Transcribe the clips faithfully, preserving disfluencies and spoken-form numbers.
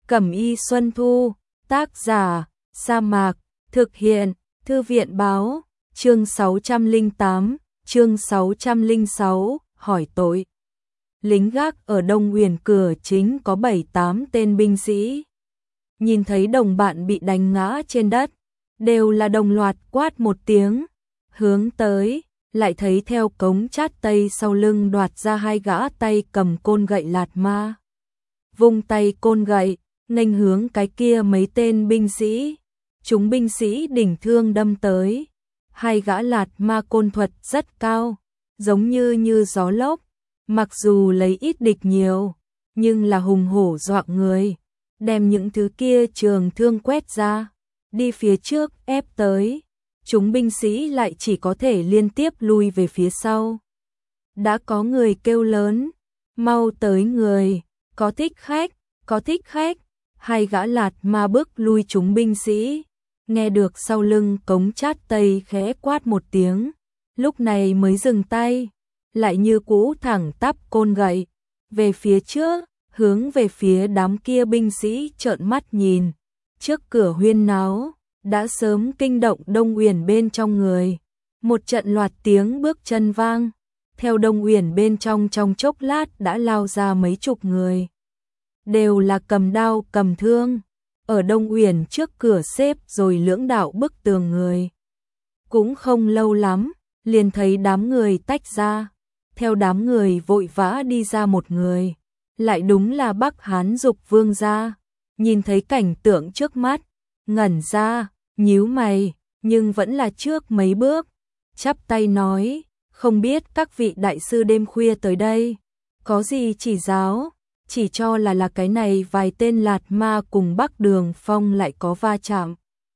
Cẩm y Xuân Thu, tác giả, Sa Mạc, thực hiện, Thư viện báo, chương sáu trăm lẻ tám, chương sáu trăm lẻ sáu, hỏi tội. Lính gác ở Đông Uyển cửa chính có bảy tám tên binh sĩ. Nhìn thấy đồng bạn bị đánh ngã trên đất, đều là đồng loạt quát một tiếng, hướng tới, lại thấy theo cống chát tây sau lưng đoạt ra hai gã tay cầm côn gậy lạt ma. Vung tay côn gậy, nghênh hướng cái kia mấy tên binh sĩ, chúng binh sĩ đỉnh thương đâm tới. Hai gã lạt ma côn thuật rất cao, giống như như gió lốc, mặc dù lấy ít địch nhiều, nhưng là hùng hổ dọa người, đem những thứ kia trường thương quét ra, đi phía trước ép tới. Chúng binh sĩ lại chỉ có thể liên tiếp lui về phía sau. Đã có người kêu lớn, mau tới người, có thích khách, có thích khách. Hai gã lạt ma bước lui chúng binh sĩ, nghe được sau lưng cống chát tây khẽ quát một tiếng, lúc này mới dừng tay, lại như cũ thẳng tắp côn gậy, về phía trước, hướng về phía đám kia binh sĩ trợn mắt nhìn. Trước cửa huyên náo, đã sớm kinh động Đông Uyển bên trong người. Một trận loạt tiếng bước chân vang, theo Đông Uyển bên trong trong chốc lát đã lao ra mấy chục người. Đều là cầm đao cầm thương, ở Đông Uyển trước cửa xếp rồi lưỡng đạo bức tường người. Cũng không lâu lắm, liền thấy đám người tách ra, theo đám người vội vã đi ra một người, lại đúng là Bắc Hán Dục Vương gia. Nhìn thấy cảnh tượng trước mắt, ngẩn ra, nhíu mày, nhưng vẫn là trước mấy bước, chắp tay nói, không biết các vị đại sư đêm khuya tới đây, có gì chỉ giáo, chỉ cho là là cái này vài tên lạt ma cùng Bắc Đường Phong lại có va chạm.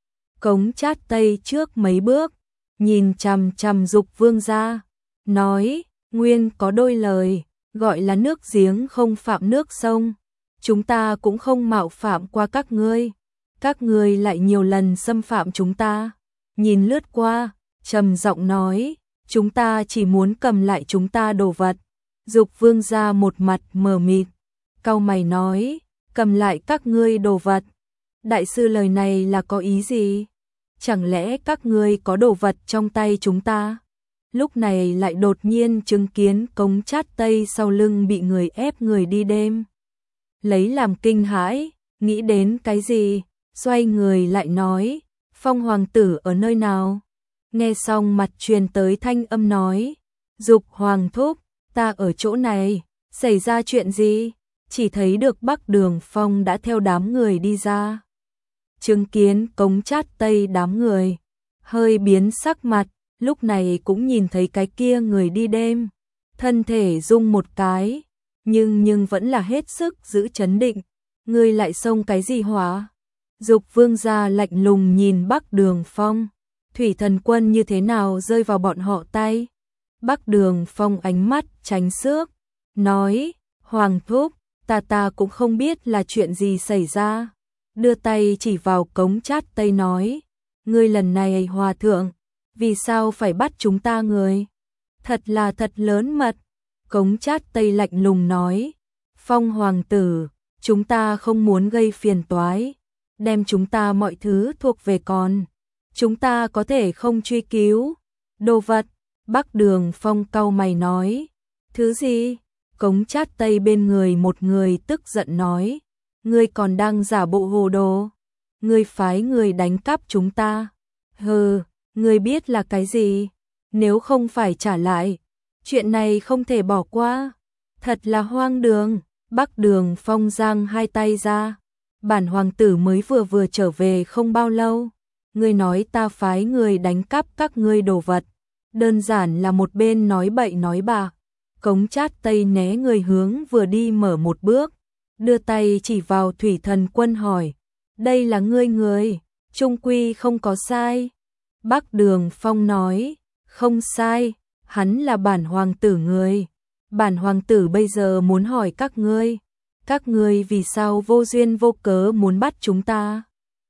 Cống chát tây trước mấy bước, nhìn chằm chằm Dục Vương gia, nói, nguyên có đôi lời, gọi là nước giếng không phạm nước sông, chúng ta cũng không mạo phạm qua các ngươi, các ngươi lại nhiều lần xâm phạm chúng ta. Nhìn lướt qua, trầm giọng nói, chúng ta chỉ muốn cầm lại chúng ta đồ vật. Dục Vương gia một mặt mờ mịt, cau mày nói, cầm lại các ngươi đồ vật. Đại sư lời này là có ý gì? Chẳng lẽ các ngươi có đồ vật trong tay chúng ta? Lúc này lại đột nhiên chứng kiến cống chát tây sau lưng bị người ép người đi đêm. Lấy làm kinh hãi, nghĩ đến cái gì? Xoay người lại nói, Phong hoàng tử ở nơi nào? Nghe xong mặt truyền tới thanh âm nói, Dục hoàng thúc, ta ở chỗ này, xảy ra chuyện gì? Chỉ thấy được Bắc Đường Phong đã theo đám người đi ra. Chứng kiến cống chát tây đám người, hơi biến sắc mặt, lúc này cũng nhìn thấy cái kia người đi đêm. Thân thể rung một cái, nhưng nhưng vẫn là hết sức giữ chấn định. Ngươi lại xông cái gì hỏa? Dục Vương gia lạnh lùng nhìn Bắc Đường Phong, thủy thần quân như thế nào rơi vào bọn họ tay? Bắc Đường Phong ánh mắt tránh xước, nói, Hoàng thúc, ta ta cũng không biết là chuyện gì xảy ra. Đưa tay chỉ vào cống chát tây nói, ngươi lần này hòa thượng, vì sao phải bắt chúng ta người? Thật là thật lớn mật. Cống chát tây lạnh lùng nói, Phong hoàng tử, chúng ta không muốn gây phiền toái, đem chúng ta mọi thứ thuộc về con, chúng ta có thể không truy cứu. Đồ vật, Bắc Đường Phong cau mày nói, thứ gì? Cống chát tây bên người một người tức giận nói, ngươi còn đang giả bộ hồ đồ, ngươi phái người đánh cắp chúng ta. Hừ, ngươi biết là cái gì? Nếu không phải trả lại, chuyện này không thể bỏ qua. Thật là hoang đường. Bắc Đường Phong giang hai tay ra, bản hoàng tử mới vừa vừa trở về không bao lâu, ngươi nói ta phái người đánh cắp các ngươi đồ vật, đơn giản là một bên nói bậy nói bạ. Cống chát tây né người hướng vừa đi mở một bước, đưa tay chỉ vào thủy thần quân hỏi, đây là ngươi người, trung quy không có sai. Bắc Đường Phong nói, không sai, hắn là bản hoàng tử người. Bản hoàng tử bây giờ muốn hỏi các ngươi, các ngươi vì sao vô duyên vô cớ muốn bắt chúng ta?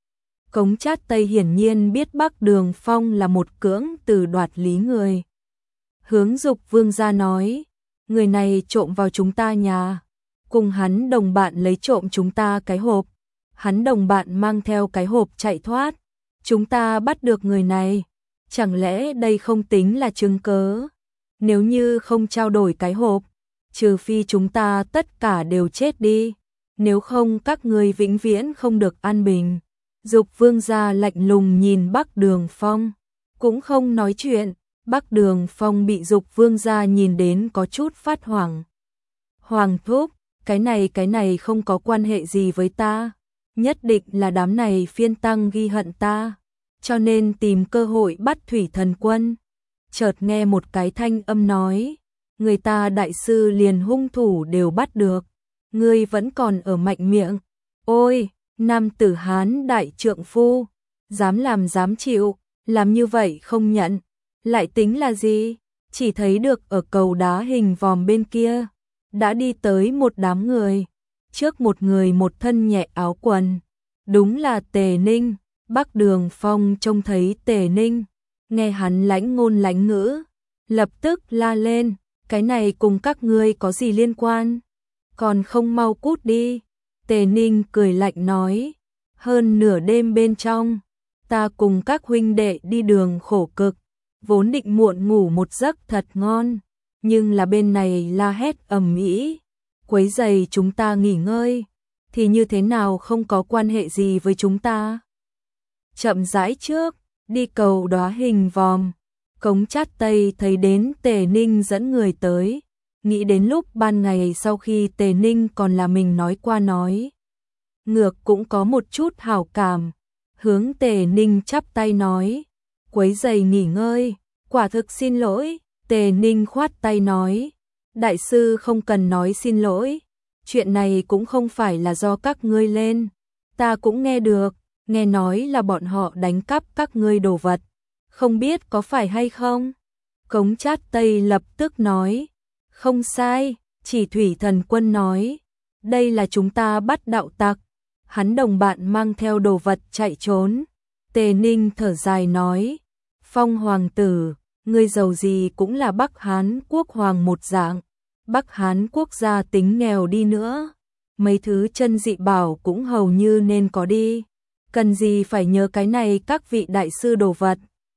Cống chát tây hiển nhiên biết Bắc Đường Phong là một cưỡng từ đoạt lý người. Hướng Dục Vương gia nói, người này trộm vào chúng ta nhà, cùng hắn đồng bạn lấy trộm chúng ta cái hộp, hắn đồng bạn mang theo cái hộp chạy thoát. Chúng ta bắt được người này, chẳng lẽ đây không tính là chứng cớ? Nếu như không trao đổi cái hộp, trừ phi chúng ta tất cả đều chết đi, nếu không các ngươi vĩnh viễn không được an bình. Dục Vương gia lạnh lùng nhìn Bắc Đường Phong, cũng không nói chuyện. Bắc Đường Phong bị Dục Vương gia nhìn đến có chút phát hoảng. Hoàng thúc, cái này cái này không có quan hệ gì với ta, nhất định là đám này phiên tăng ghi hận ta, cho nên tìm cơ hội bắt Thủy Thần Quân. Chợt nghe một cái thanh âm nói, người ta đại sư liền hung thủ đều bắt được, ngươi vẫn còn ở mạnh miệng. Ôi, nam tử Hán đại trượng phu, dám làm dám chịu, làm như vậy không nhận, lại tính là gì? Chỉ thấy được ở cầu đá hình vòm bên kia, đã đi tới một đám người, trước một người một thân nhẹ áo quần, đúng là Tề Ninh. Bắc Đường Phong trông thấy Tề Ninh, nghe hắn lãnh ngôn lãnh ngữ, lập tức la lên, cái này cùng các ngươi có gì liên quan, còn không mau cút đi. Tề Ninh cười lạnh nói, hơn nửa đêm bên trong, ta cùng các huynh đệ đi đường khổ cực, vốn định muộn ngủ một giấc thật ngon, nhưng là bên này la hét ầm ĩ, quấy rầy chúng ta nghỉ ngơi, thì như thế nào không có quan hệ gì với chúng ta. Chậm rãi trước, đi cầu đóa hình vòm, Cống Chát Tây thấy đến Tề Ninh dẫn người tới, nghĩ đến lúc ban ngày sau khi Tề Ninh còn là mình nói qua nói. Ngược cũng có một chút hảo cảm, hướng Tề Ninh chắp tay nói, quấy giày nghỉ ngơi, quả thực xin lỗi. Tề Ninh khoát tay nói, đại sư không cần nói xin lỗi, chuyện này cũng không phải là do các ngươi lên, ta cũng nghe được, nghe nói là bọn họ đánh cắp các ngươi đồ vật, không biết có phải hay không? Cống Chát Tây lập tức nói, không sai, chỉ Thủy Thần Quân nói, đây là chúng ta bắt đạo tặc, hắn đồng bạn mang theo đồ vật chạy trốn. Tề Ninh thở dài nói, Phong hoàng tử, ngươi giàu gì cũng là Bắc Hán quốc hoàng một dạng, Bắc Hán quốc gia tính nghèo đi nữa, mấy thứ chân dị bảo cũng hầu như nên có đi, cần gì phải nhớ cái này các vị đại sư đồ vật.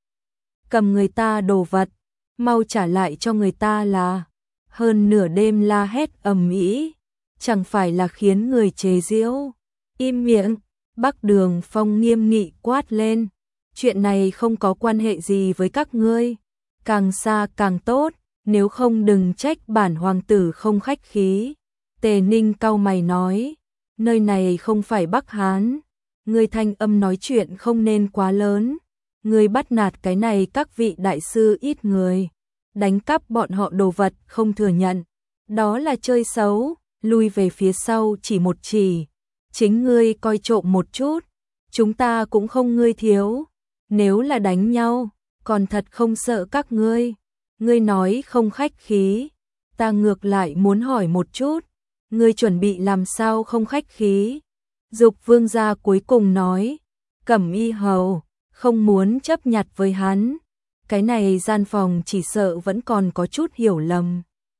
Cầm người ta đồ vật, mau trả lại cho người ta là. Hơn nửa đêm la hét ầm ĩ, chẳng phải là khiến người chế giễu. Im miệng. Bắc Đường Phong nghiêm nghị quát lên, chuyện này không có quan hệ gì với các ngươi, càng xa càng tốt, nếu không đừng trách bản hoàng tử không khách khí. Tề Ninh cau mày nói, nơi này không phải Bắc Hán, ngươi thanh âm nói chuyện không nên quá lớn, ngươi bắt nạt cái này các vị đại sư ít người, đánh cắp bọn họ đồ vật không thừa nhận, đó là chơi xấu. Lui về phía sau chỉ một chỉ, chính ngươi coi trộm một chút, chúng ta cũng không ngươi thiếu, nếu là đánh nhau, còn thật không sợ các ngươi. Ngươi nói không khách khí, ta ngược lại muốn hỏi một chút, ngươi chuẩn bị làm sao không khách khí? Dục Vương gia cuối cùng nói, Cẩm Y hầu, không muốn chấp nhặt với hắn, cái này gian phòng chỉ sợ vẫn còn có chút hiểu lầm.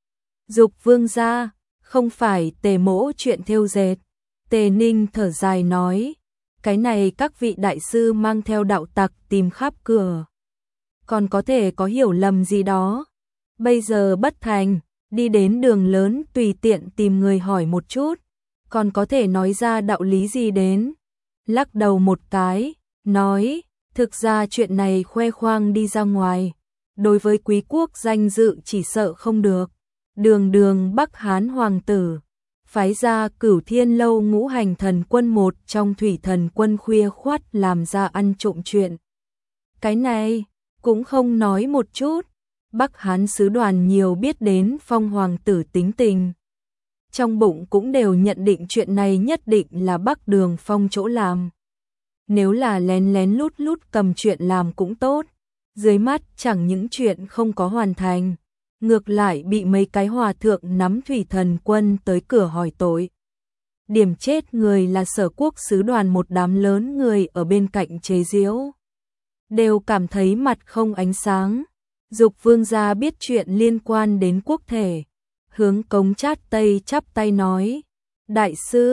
Dục Vương gia, không phải Tề mỗ chuyện thêu dệt. Tề Ninh thở dài nói, cái này các vị đại sư mang theo đạo tặc tìm khắp cửa, còn có thể có hiểu lầm gì đó. Bây giờ bất thành, đi đến đường lớn tùy tiện tìm người hỏi một chút, còn có thể nói ra đạo lý gì đến. Lắc đầu một cái, nói, thực ra chuyện này khoe khoang đi ra ngoài, đối với quý quốc danh dự chỉ sợ không được. Đường đường Bắc Hán hoàng tử, phái ra Cửu Thiên Lâu ngũ hành thần quân một trong Thủy Thần Quân khuya khoắt làm ra ăn trộm chuyện. Cái này, cũng không nói một chút, Bắc Hán sứ đoàn nhiều biết đến Phong hoàng tử tính tình. Trong bụng cũng đều nhận định chuyện này nhất định là Bắc Đường Phong chỗ làm. Nếu là lén lén lút lút cầm chuyện làm cũng tốt, dưới mắt chẳng những chuyện không có hoàn thành, ngược lại bị mấy cái hòa thượng nắm Thủy Thần Quân tới cửa hỏi tội. Điểm chết người là Sở Quốc sứ đoàn, một đám lớn người ở bên cạnh chế giễu, đều cảm thấy mặt không ánh sáng. Dục Vương gia biết chuyện liên quan đến quốc thể, hướng Cống Chát Tây chắp tay nói, đại sư,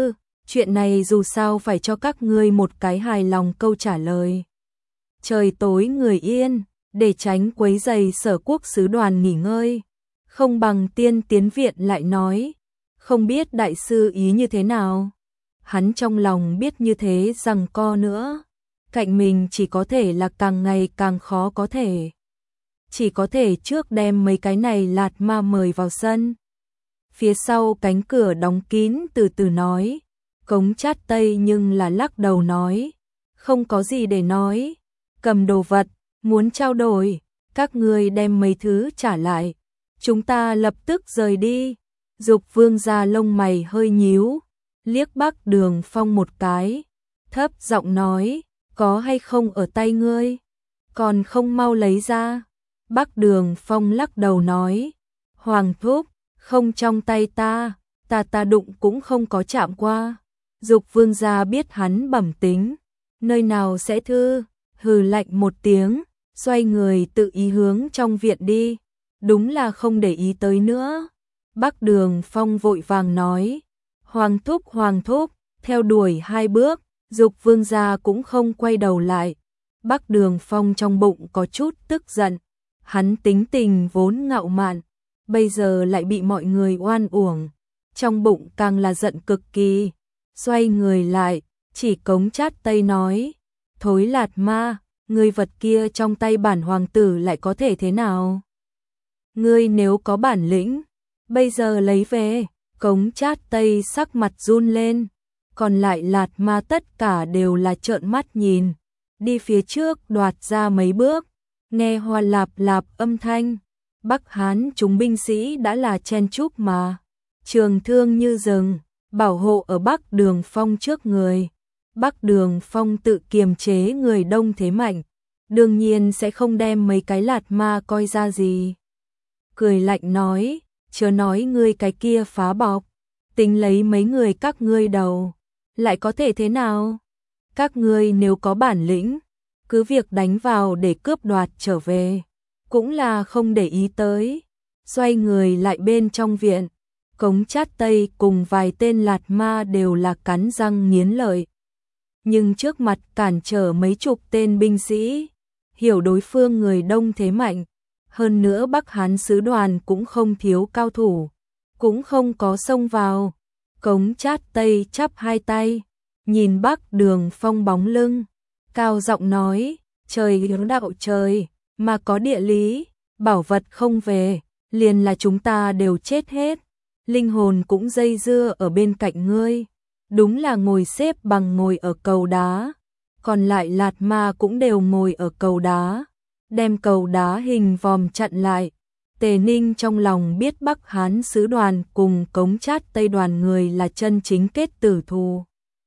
chuyện này dù sao phải cho các ngươi một cái hài lòng câu trả lời. Trời tối người yên, để tránh quấy rầy Sở Quốc sứ đoàn nghỉ ngơi, không bằng tiên tiến viện lại nói, không biết đại sư ý như thế nào. Hắn trong lòng biết như thế rằng co nữa, cạnh mình chỉ có thể là càng ngày càng khó có thể. Chỉ có thể trước đem mấy cái này lạt ma mời vào sân. Phía sau cánh cửa đóng kín từ từ nói, Cống Chát Tây nhưng là lắc đầu nói, không có gì để nói, cầm đồ vật, muốn trao đổi, các ngươi đem mấy thứ trả lại, chúng ta lập tức rời đi. Dục Vương gia lông mày hơi nhíu, liếc Bắc Đường Phong một cái, thấp giọng nói, có hay không ở tay ngươi, còn không mau lấy ra. Bắc Đường Phong lắc đầu nói, Hoàng thúc, không trong tay ta, ta ta đụng cũng không có chạm qua. Dục Vương gia biết hắn bẩm tính, nơi nào sẽ thư, hừ lạnh một tiếng, xoay người tự ý hướng trong viện đi, đúng là không để ý tới nữa. Bắc Đường Phong vội vàng nói, Hoàng thúc Hoàng thúc, theo đuổi hai bước, Dục Vương gia cũng không quay đầu lại. Bắc Đường Phong trong bụng có chút tức giận, hắn tính tình vốn ngạo mạn, bây giờ lại bị mọi người oan uổng, trong bụng càng là giận cực kỳ. Xoay người lại, chỉ Cống Chát Tây nói, thối lạt ma, ngươi vật kia trong tay bản hoàng tử lại có thể thế nào? Ngươi nếu có bản lĩnh, bây giờ lấy về. Cống Chát Tây sắc mặt run lên, còn lại lạt ma tất cả đều là trợn mắt nhìn, đi phía trước đoạt ra mấy bước, nghe hoa lạp lạp âm thanh. Bắc Hán chúng binh sĩ đã là chen chúc mà, trường thương như rừng, bảo hộ ở Bắc Đường Phong trước người. Bắc Đường Phong tự kiềm chế người đông thế mạnh, đương nhiên sẽ không đem mấy cái lạt ma coi ra gì. Cười lạnh nói, chớ nói ngươi cái kia phá bọc, tính lấy mấy người các ngươi đầu, lại có thể thế nào? Các ngươi nếu có bản lĩnh, cứ việc đánh vào để cướp đoạt trở về, cũng là không để ý tới. Xoay người lại bên trong viện, Cống Chát Tây cùng vài tên lạt ma đều là cắn răng nghiến lợi. Nhưng trước mặt cản trở mấy chục tên binh sĩ, hiểu đối phương người đông thế mạnh, hơn nữa Bắc Hán sứ đoàn cũng không thiếu cao thủ, cũng không có xông vào. Cống Chát Tây chắp hai tay, nhìn Bắc Đường Phong bóng lưng, cao giọng nói, trời hướng đạo trời, mà có địa lý, bảo vật không về, liền là chúng ta đều chết hết, linh hồn cũng dây dưa ở bên cạnh ngươi, đúng là ngồi xếp bằng ngồi ở cầu đá, còn lại lạt ma cũng đều ngồi ở cầu đá, đem cầu đá hình vòm chặn lại. Tề Ninh trong lòng biết Bắc Hán sứ đoàn cùng Cống Chát Tây đoàn người là chân chính kết tử thù.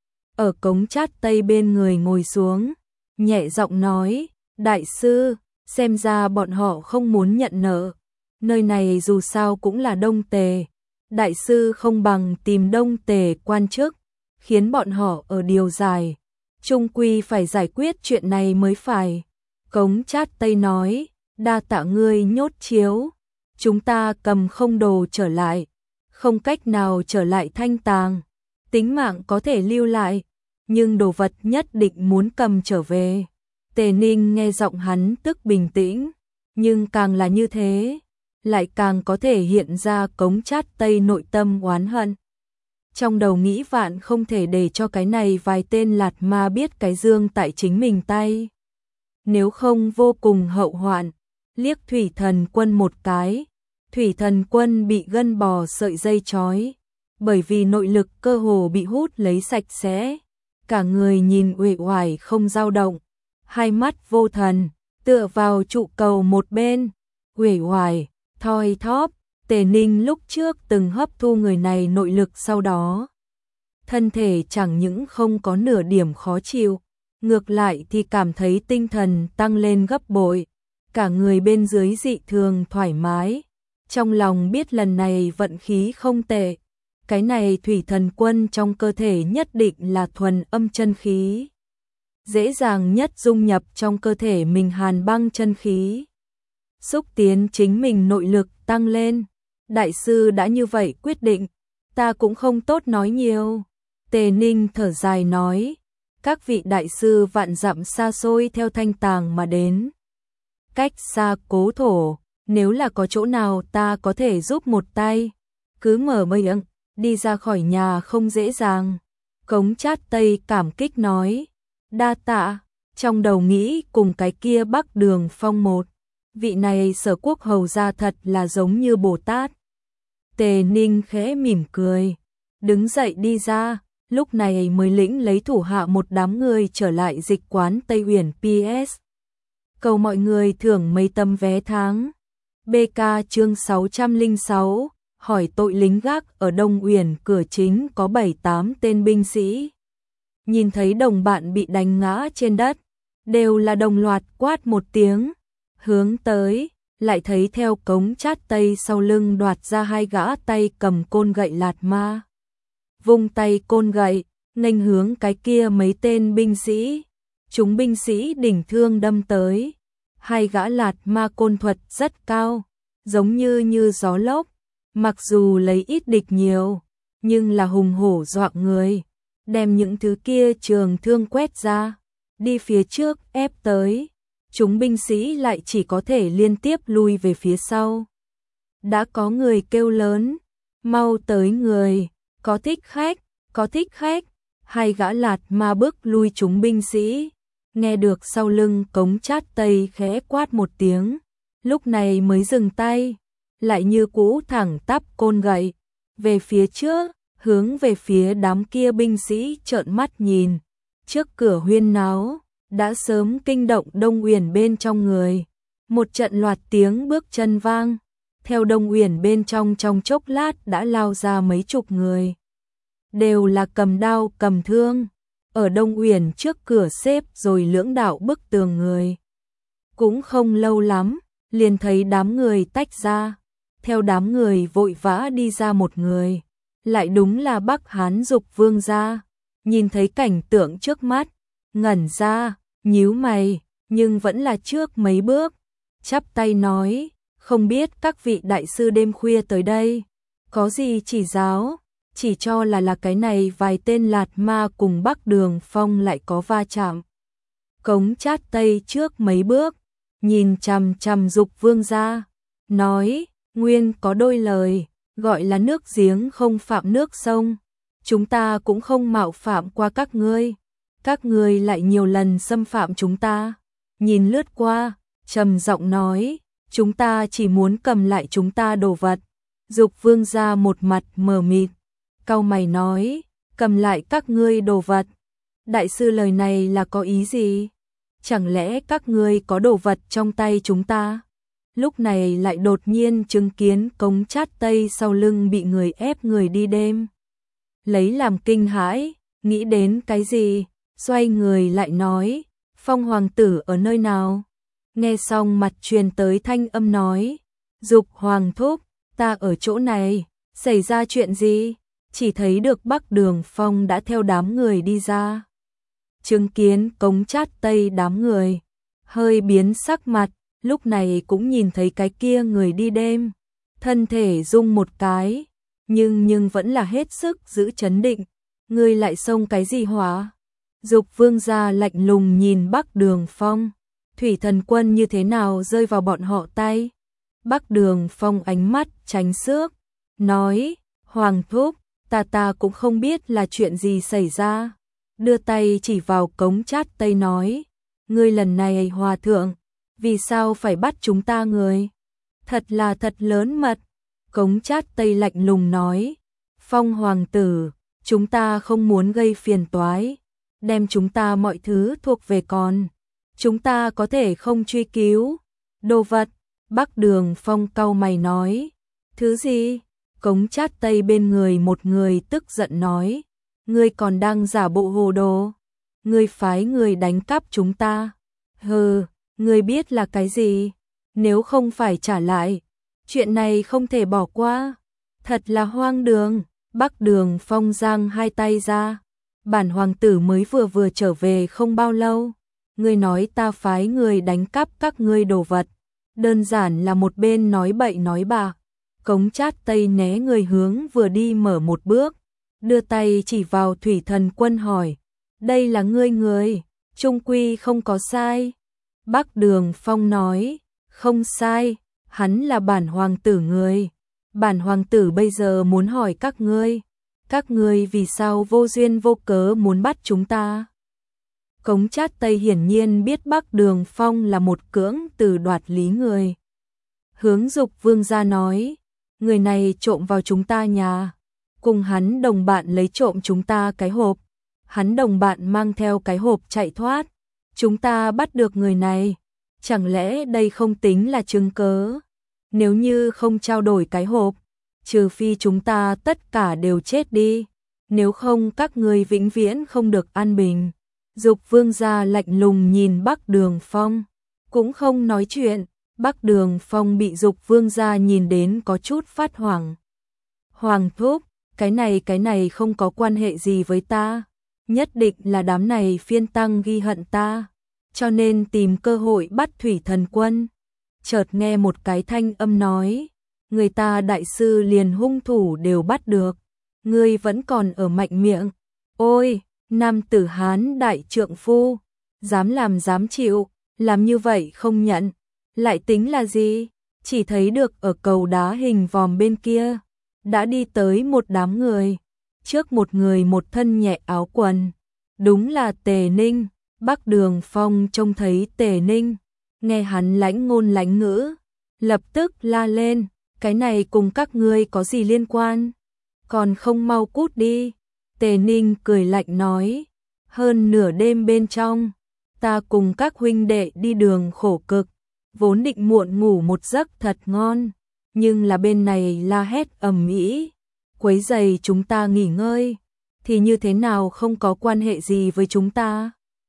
Ở Cống Chát Tây bên người ngồi xuống, nhẹ giọng nói, đại sư, xem ra bọn họ không muốn nhận nợ, nơi này dù sao cũng là Đông Tề, đại sư không bằng tìm Đông Tề quan chức, khiến bọn họ ở điều giải, chung quy phải giải quyết chuyện này mới phải. Cống Chát Tây nói, đa tạ ngươi nhốt chiếu, chúng ta cầm không đồ trở lại, không cách nào trở lại Thanh Tàng, tính mạng có thể lưu lại, nhưng đồ vật nhất định muốn cầm trở về. Tề Ninh nghe giọng hắn tức bình tĩnh, nhưng càng là như thế, lại càng có thể hiện ra Cống Chát Tây nội tâm oán hận. Trong đầu nghĩ vạn không thể để cho cái này vài tên lạt ma biết cái dương tại chính mình tay. Nếu không vô cùng hậu hoạn, liếc Thủy Thần Quân một cái, Thủy Thần Quân bị gân bò sợi dây trói, bởi vì nội lực cơ hồ bị hút lấy sạch sẽ, cả người nhìn uể oải không dao động, hai mắt vô thần, tựa vào trụ cầu một bên, uể oải, thoi thóp. Tề Ninh lúc trước từng hấp thu người này nội lực, sau đó thân thể chẳng những không có nửa điểm khó chịu, ngược lại thì cảm thấy tinh thần tăng lên gấp bội, cả người bên dưới dị thường thoải mái, trong lòng biết lần này vận khí không tệ, cái này Thủy Thần Quân trong cơ thể nhất định là thuần âm chân khí, dễ dàng nhất dung nhập trong cơ thể mình hàn băng chân khí, xúc tiến chính mình nội lực tăng lên. Đại sư đã như vậy quyết định, ta cũng không tốt nói nhiều. Tề Ninh thở dài nói, các vị đại sư vạn dặm xa xôi theo Thanh Tàng mà đến. Cách xa cố thổ, nếu là có chỗ nào ta có thể giúp một tay, cứ mở miệng, đi ra khỏi nhà không dễ dàng. Cống Chát Tây cảm kích nói, đa tạ, trong đầu nghĩ cùng cái kia Bắc Đường Phong một. Vị này Sở Quốc hầu gia thật là giống như Bồ Tát. Tề Ninh khẽ mỉm cười, đứng dậy đi ra, lúc này mới lĩnh lấy thủ hạ một đám người trở lại dịch quán Tây Uyển pê ét. Cầu mọi người thưởng mấy tấm vé tháng. bê ca chương sáu trăm lẻ sáu, hỏi tội lính gác ở Đông Uyển cửa chính có bảy tám tên binh sĩ. Nhìn thấy đồng bạn bị đánh ngã trên đất, đều là đồng loạt quát một tiếng, hướng tới, lại thấy theo Cống Chát Tây sau lưng đoạt ra hai gã tay cầm côn gậy lạt ma. Vung tay côn gậy, nghênh hướng cái kia mấy tên binh sĩ. Chúng binh sĩ đỉnh thương đâm tới. Hai gã lạt ma côn thuật rất cao, giống như như gió lốc. Mặc dù lấy ít địch nhiều, nhưng là hùng hổ dọa người. Đem những thứ kia trường thương quét ra, đi phía trước ép tới. Chúng binh sĩ lại chỉ có thể liên tiếp lui về phía sau. Đã có người kêu lớn, mau tới người, có thích khách, có thích khách. Hai gã lạt ma bước lui chúng binh sĩ. Nghe được sau lưng Cống Chát Tây khẽ quát một tiếng, lúc này mới dừng tay, lại như cũ thẳng tắp côn gậy về phía trước, hướng về phía đám kia binh sĩ trợn mắt nhìn. Trước cửa huyên náo, đã sớm kinh động Đông Uyển bên trong người. Một trận loạt tiếng bước chân vang, theo Đông Uyển bên trong trong chốc lát đã lao ra mấy chục người. Đều là cầm đao cầm thương, ở Đông Uyển trước cửa xếp rồi lưỡng đạo bức tường người. Cũng không lâu lắm, liền thấy đám người tách ra, theo đám người vội vã đi ra một người. Lại đúng là Bắc Hán Dục Vương gia, nhìn thấy cảnh tượng trước mắt, ngẩn ra, nhíu mày, nhưng vẫn là trước mấy bước, chắp tay nói, không biết các vị đại sư đêm khuya tới đây, có gì chỉ giáo, chỉ cho là là cái này vài tên lạt ma cùng Bắc Đường Phong lại có va chạm. Cống Chát Tây trước mấy bước, nhìn chằm chằm Dục Vương gia, nói, nguyên có đôi lời, gọi là nước giếng không phạm nước sông, chúng ta cũng không mạo phạm qua các ngươi, các ngươi lại nhiều lần xâm phạm chúng ta. Nhìn lướt qua, trầm giọng nói, chúng ta chỉ muốn cầm lại chúng ta đồ vật. Dục Vương gia một mặt mờ mịt, cau mày nói, cầm lại các ngươi đồ vật. Đại sư lời này là có ý gì? Chẳng lẽ các ngươi có đồ vật trong tay chúng ta? Lúc này lại đột nhiên chứng kiến Cống Chát Tây sau lưng bị người ép người đi đêm. Lấy làm kinh hãi, nghĩ đến cái gì, xoay người lại nói, Phong hoàng tử ở nơi nào? Nghe xong mặt truyền tới thanh âm nói, Dục hoàng thúc, ta ở chỗ này, xảy ra chuyện gì? Chỉ thấy được Bắc Đường Phong đã theo đám người đi ra. Chứng kiến Cống Chát Tây đám người, hơi biến sắc mặt, lúc này cũng nhìn thấy cái kia người đi đêm, thân thể rung một cái, nhưng nhưng vẫn là hết sức giữ chấn định. Ngươi lại xông cái gì hỏa? Dục Vương gia lạnh lùng nhìn Bắc Đường Phong, thủy thần quân như thế nào rơi vào bọn họ tay? Bắc Đường Phong ánh mắt tránh xước, nói, hoàng thúc, ta ta cũng không biết là chuyện gì xảy ra. Đưa tay chỉ vào Cống Chát Tây nói, ngươi lần này hòa thượng, vì sao phải bắt chúng ta người? Thật là thật lớn mật. Cống Chát Tây lạnh lùng nói, Phong hoàng tử, chúng ta không muốn gây phiền toái, đem chúng ta mọi thứ thuộc về con, chúng ta có thể không truy cứu. Đồ vật, Bắc Đường Phong cau mày nói, thứ gì? Cống Chát Tây bên người một người tức giận nói, ngươi còn đang giả bộ hồ đồ, ngươi phái người đánh cắp chúng ta. Hừ, ngươi biết là cái gì? Nếu không phải trả lại, chuyện này không thể bỏ qua. Thật là hoang đường. Bắc Đường Phong giang hai tay ra, bản hoàng tử mới vừa vừa trở về không bao lâu, ngươi nói ta phái người đánh cắp các ngươi đồ vật, đơn giản là một bên nói bậy nói bạ. Cống Chát Tây né người hướng vừa đi mở một bước, đưa tay chỉ vào Thủy Thần Quân hỏi, đây là ngươi người, trung quy không có sai. Bắc Đường Phong nói, không sai, hắn là bản hoàng tử người. Bản hoàng tử bây giờ muốn hỏi các ngươi, các ngươi vì sao vô duyên vô cớ muốn bắt chúng ta? Cống Chát Tây hiển nhiên biết Bắc Đường Phong là một cưỡng từ đoạt lý người. Hướng Dục Vương gia nói, người này trộm vào chúng ta nhà, cùng hắn đồng bạn lấy trộm chúng ta cái hộp, hắn đồng bạn mang theo cái hộp chạy thoát, chúng ta bắt được người này, chẳng lẽ đây không tính là chứng cớ? Nếu như không trao đổi cái hộp, trừ phi chúng ta tất cả đều chết đi, nếu không các ngươi vĩnh viễn không được an bình. Dục Vương gia lạnh lùng nhìn Bắc Đường Phong, cũng không nói chuyện. Bắc Đường Phong bị Dục Vương gia nhìn đến có chút phát hoảng. Hoàng thúc, cái này cái này không có quan hệ gì với ta, nhất định là đám này phiên tăng ghi hận ta, cho nên tìm cơ hội bắt Thủy Thần Quân. Chợt nghe một cái thanh âm nói, người ta đại sư liền hung thủ đều bắt được, ngươi vẫn còn ở mạnh miệng. Ôi, nam tử Hán đại trượng phu, dám làm dám chịu, làm như vậy không nhận, lại tính là gì? Chỉ thấy được ở cầu đá hình vòm bên kia, đã đi tới một đám người, trước một người một thân nhẹ áo quần, đúng là Tề Ninh. Bắc Đường Phong trông thấy Tề Ninh, nghe hắn lãnh ngôn lãnh ngữ, lập tức la lên, cái này cùng các ngươi có gì liên quan, còn không mau cút đi. Tề Ninh cười lạnh nói, hơn nửa đêm bên trong, ta cùng các huynh đệ đi đường khổ cực, vốn định muộn ngủ một giấc thật ngon, nhưng là bên này la hét ầm ĩ, quấy rầy chúng ta nghỉ ngơi, thì như thế nào không có quan hệ gì với chúng ta.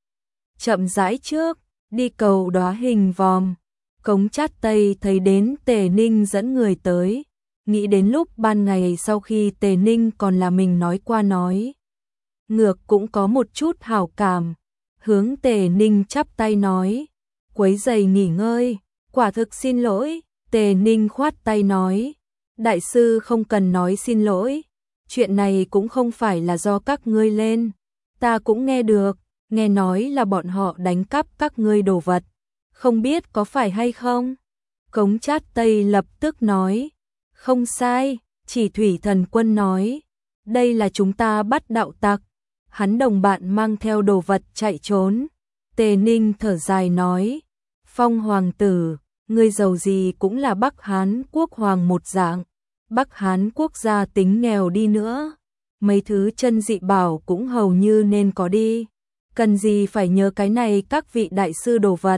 Chậm rãi trước, đi cầu đóa hình vòm, Cống Chát Tây thấy đến Tề Ninh dẫn người tới, nghĩ đến lúc ban ngày sau khi Tề Ninh còn là mình nói qua nói. Ngược cũng có một chút hảo cảm, hướng Tề Ninh chắp tay nói, quấy giày nghỉ ngơi, quả thực xin lỗi. Tề Ninh khoát tay nói, đại sư không cần nói xin lỗi, chuyện này cũng không phải là do các ngươi lên, ta cũng nghe được, nghe nói là bọn họ đánh cắp các ngươi đồ vật, không biết có phải hay không? Cống Chát Tây lập tức nói, không sai, chỉ Thủy Thần Quân nói, đây là chúng ta bắt đạo tặc, hắn đồng bạn mang theo đồ vật chạy trốn. Tề Ninh thở dài nói, Phong hoàng tử, ngươi giàu gì cũng là Bắc Hán quốc hoàng một dạng, Bắc Hán quốc gia tính nghèo đi nữa, mấy thứ chân dị bảo cũng hầu như nên có đi, cần gì phải nhớ cái này các vị đại sư đồ vật.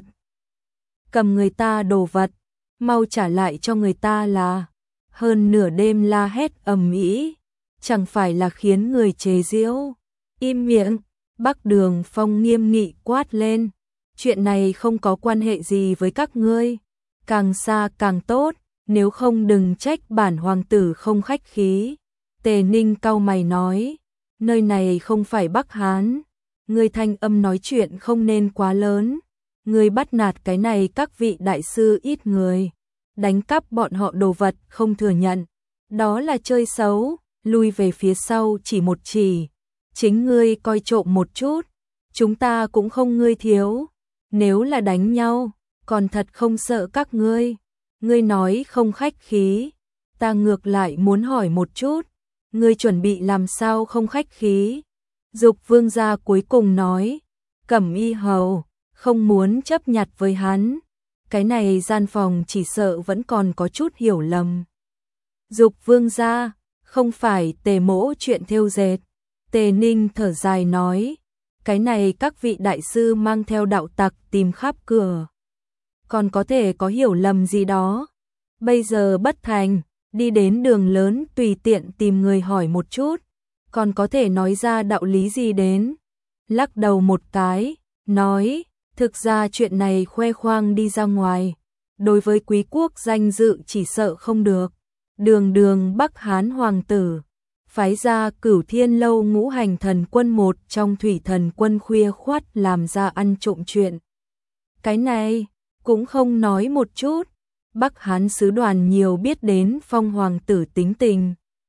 Cầm người ta đồ vật, mau trả lại cho người ta là. Hơn nửa đêm la hét ầm ĩ, chẳng phải là khiến người chế giễu. Im miệng, Bắc Đường Phong nghiêm nghị quát lên, chuyện này không có quan hệ gì với các ngươi, càng xa càng tốt, nếu không đừng trách bản hoàng tử không khách khí. Tề Ninh cau mày nói, nơi này không phải Bắc Hán, ngươi thanh âm nói chuyện không nên quá lớn, ngươi bắt nạt cái này các vị đại sư ít người, đánh cắp bọn họ đồ vật không thừa nhận, đó là chơi xấu. Lui về phía sau chỉ một chỉ, chính ngươi coi trộm một chút, chúng ta cũng không ngươi thiếu, nếu là đánh nhau, còn thật không sợ các ngươi. Ngươi nói không khách khí, ta ngược lại muốn hỏi một chút, ngươi chuẩn bị làm sao không khách khí? Dục Vương gia cuối cùng nói, Cẩm Y hầu, không muốn chấp nhặt với hắn, cái này gian phòng chỉ sợ vẫn còn có chút hiểu lầm. Dục Vương gia, không phải Tề mỗ chuyện thêu dệt. Tề Ninh thở dài nói, cái này các vị đại sư mang theo đạo tặc tìm khắp cửa, còn có thể có hiểu lầm gì đó. Bây giờ bất thành, đi đến đường lớn tùy tiện tìm người hỏi một chút, còn có thể nói ra đạo lý gì đến. Lắc đầu một cái, nói, thực ra chuyện này khoe khoang đi ra ngoài, đối với quý quốc danh dự chỉ sợ không được. Đường đường Bắc Hán hoàng tử, phái ra Cửu Thiên Lâu ngũ hành thần quân một trong Thủy Thần Quân khuya khoắt làm ra ăn trộm chuyện. Cái này, cũng không nói một chút, Bắc Hán sứ đoàn nhiều biết đến Phong hoàng tử tính tình.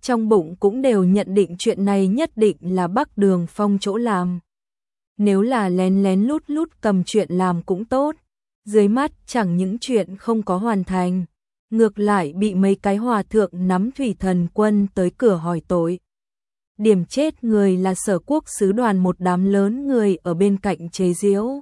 trong bụng cũng đều nhận định chuyện này nhất định là Bắc Đường Phong chỗ làm. Nếu là lén lén lút lút cầm chuyện làm cũng tốt, dưới mắt chẳng những chuyện không có hoàn thành, ngược lại bị mấy cái hòa thượng nắm thủy thần quân tới cửa hỏi tội. Điểm chết người là Sở Quốc sứ đoàn, một đám lớn người ở bên cạnh chế giễu,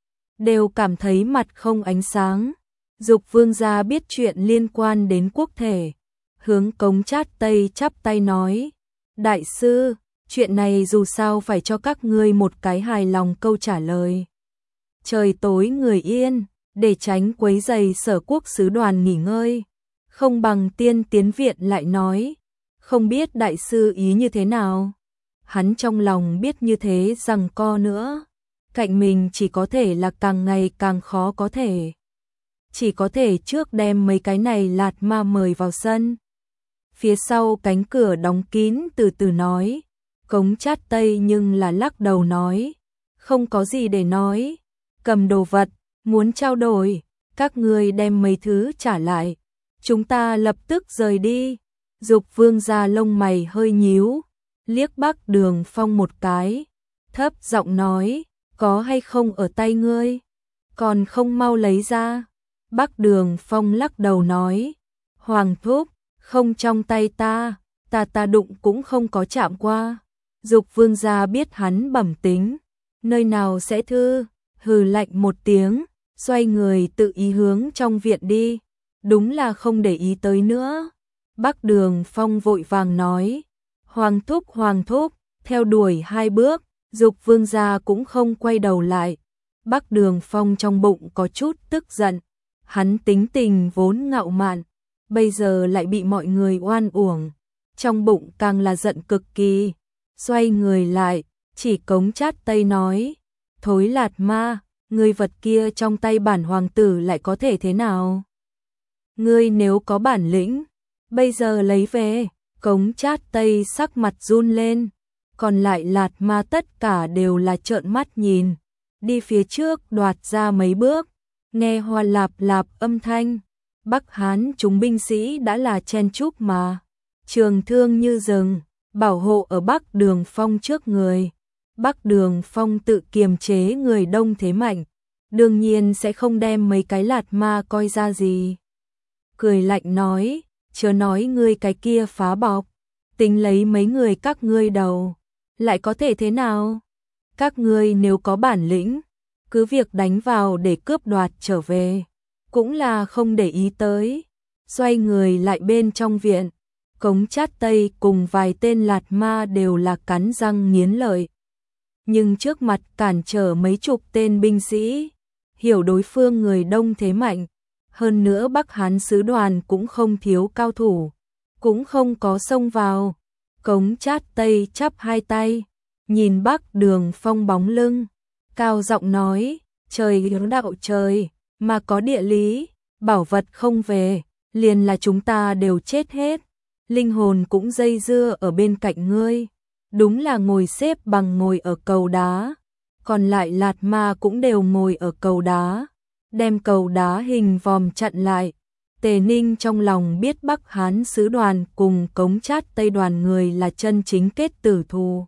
đều cảm thấy mặt không ánh sáng. Dục Vương gia biết chuyện liên quan đến quốc thể, hướng Cống Chát Tây chắp tay nói: "Đại sư, chuyện này dù sao phải cho các ngươi một cái hài lòng câu trả lời. Trời tối người yên, để tránh quấy rầy Sở Quốc sứ đoàn nghỉ ngơi, không bằng tiên tiến viện lại nói, không biết đại sư ý như thế nào." Hắn trong lòng biết như thế rằng co nữa, cạnh mình chỉ có thể là càng ngày càng khó có thể. Chỉ có thể trước đem mấy cái này lạt ma mời vào sân. Phía sau cánh cửa đóng kín từ từ nói, Cống Chát Tây nhưng là lắc đầu nói, không có gì để nói, cầm đồ vật, muốn trao đổi, các ngươi đem mấy thứ trả lại, chúng ta lập tức rời đi. Dục Vương gia lông mày hơi nhíu, liếc Bắc Đường Phong một cái, thấp giọng nói, có hay không ở tay ngươi, còn không mau lấy ra. Bắc Đường Phong lắc đầu nói, Hoàng thúc, không trong tay ta, ta ta đụng cũng không có chạm qua. Dục Vương gia biết hắn bẩm tính, nơi nào sẽ thư, hừ lạnh một tiếng, xoay người tự ý hướng trong viện đi, đúng là không để ý tới nữa. Bắc Đường Phong vội vàng nói, Hoàng thúc Hoàng thúc, theo đuổi hai bước, Dục Vương gia cũng không quay đầu lại. Bắc Đường Phong trong bụng có chút tức giận, hắn tính tình vốn ngạo mạn, bây giờ lại bị mọi người oan uổng, trong bụng càng là giận cực kỳ. Xoay người lại, chỉ Cống Chát Tây nói, thối lạt ma, ngươi vật kia trong tay bản hoàng tử lại có thể thế nào? Ngươi nếu có bản lĩnh, bây giờ lấy về. Cống Chát Tây sắc mặt run lên, còn lại lạt ma tất cả đều là trợn mắt nhìn, đi phía trước đoạt ra mấy bước, nghe hoa lạp lạp âm thanh. Bắc Hán chúng binh sĩ đã là chen chúc mà, trường thương như rừng, bảo hộ ở Bắc Đường Phong trước người. Bắc Đường Phong tự kiềm chế người đông thế mạnh, đương nhiên sẽ không đem mấy cái lạt ma coi ra gì. Cười lạnh nói, chớ nói ngươi cái kia phá bọc, tính lấy mấy người các ngươi đầu, lại có thể thế nào? Các ngươi nếu có bản lĩnh, cứ việc đánh vào để cướp đoạt trở về, cũng là không để ý tới. Xoay người lại bên trong viện, Cống Chát Tây cùng vài tên lạt ma đều là cắn răng nghiến lợi. Nhưng trước mặt cản trở mấy chục tên binh sĩ, hiểu đối phương người đông thế mạnh, hơn nữa Bắc Hán sứ đoàn cũng không thiếu cao thủ, cũng không có xông vào. Cống Chát Tây chắp hai tay, nhìn Bắc Đường Phong bóng lưng, cao giọng nói, trời hướng đạo trời, mà có địa lý, bảo vật không về, liền là chúng ta đều chết hết. Linh hồn cũng dây dưa ở bên cạnh ngươi, đúng là ngồi xếp bằng ngồi ở cầu đá, còn lại lạt ma cũng đều ngồi ở cầu đá, đem cầu đá hình vòm chặn lại. Tề Ninh trong lòng biết Bắc Hán sứ đoàn cùng Cống Chát Tây đoàn người là chân chính kết tử thù.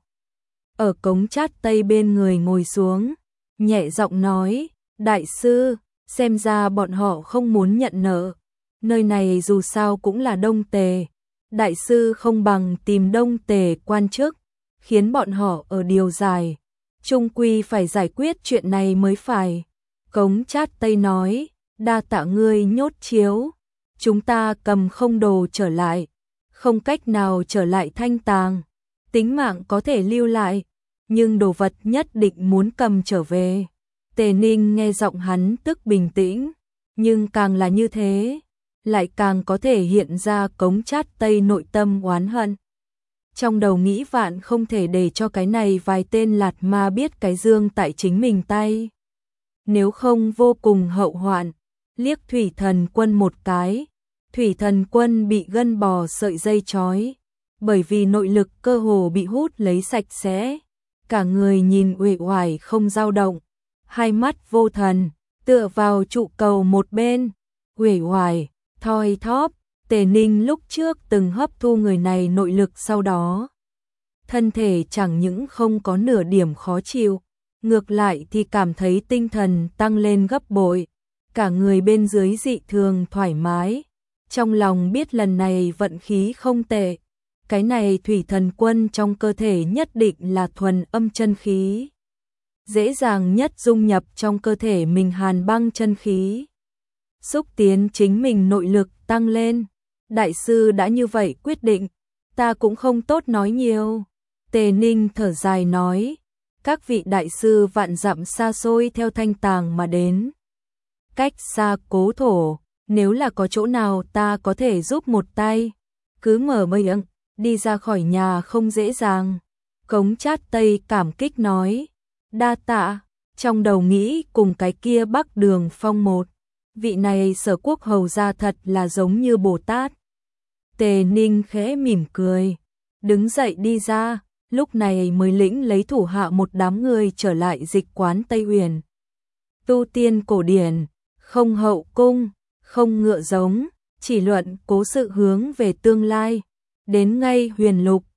Ở Cống Chát Tây bên người ngồi xuống, nhẹ giọng nói, đại sư, xem ra bọn họ không muốn nhận nợ, nơi này dù sao cũng là Đông Tề, đại sư không bằng tìm Đông Tề quan chức, khiến bọn họ ở điều giải, chung quy phải giải quyết chuyện này mới phải. Cống Chát Tây nói, đa tạ ngươi nhốt chiếu, chúng ta cầm không đồ trở lại, không cách nào trở lại Thanh Tàng, tính mạng có thể lưu lại, nhưng đồ vật nhất định muốn cầm trở về. Tề Ninh nghe giọng hắn tức bình tĩnh, nhưng càng là như thế, lại càng có thể hiện ra Cống Chát Tây nội tâm oán hận. Trong đầu nghĩ vạn không thể để cho cái này vài tên lạt ma biết cái dương tại chính mình tay, nếu không vô cùng hậu hoạn. Liếc Thủy Thần Quân một cái, Thủy Thần Quân bị gân bò sợi dây trói, bởi vì nội lực cơ hồ bị hút lấy sạch sẽ, cả người nhìn uể oải không dao động, hai mắt vô thần, tựa vào trụ cầu một bên, uể oải, thoi thóp, Tề Ninh lúc trước từng hấp thu người này nội lực, sau đó thân thể chẳng những không có nửa điểm khó chịu, ngược lại thì cảm thấy tinh thần tăng lên gấp bội, cả người bên dưới dị thường thoải mái, trong lòng biết lần này vận khí không tệ, cái này thủy thần quân trong cơ thể nhất định là thuần âm chân khí, dễ dàng nhất dung nhập trong cơ thể mình hàn băng chân khí, xúc tiến chính mình nội lực tăng lên. Đại sư đã như vậy quyết định, ta cũng không tốt nói nhiều. Tề Ninh thở dài nói, các vị đại sư vạn dặm xa xôi theo Thanh Tàng mà đến, cách xa cố thổ, nếu là có chỗ nào ta có thể giúp một tay, cứ mở miệng, đi ra khỏi nhà không dễ dàng. Cống Chát Tây cảm kích nói, đa tạ, trong đầu nghĩ cùng cái kia Bắc Đường Phong một, vị này Sở Quốc hầu gia thật là giống như Bồ Tát. Tề Ninh khẽ mỉm cười, đứng dậy đi ra, lúc này mới lĩnh lấy thủ hạ một đám người trở lại dịch quán Tây Huyền. Tu tiên cổ điển, không hậu cung, không ngựa giống, chỉ luận cố sự hướng về tương lai, đến ngay Huyền Lục,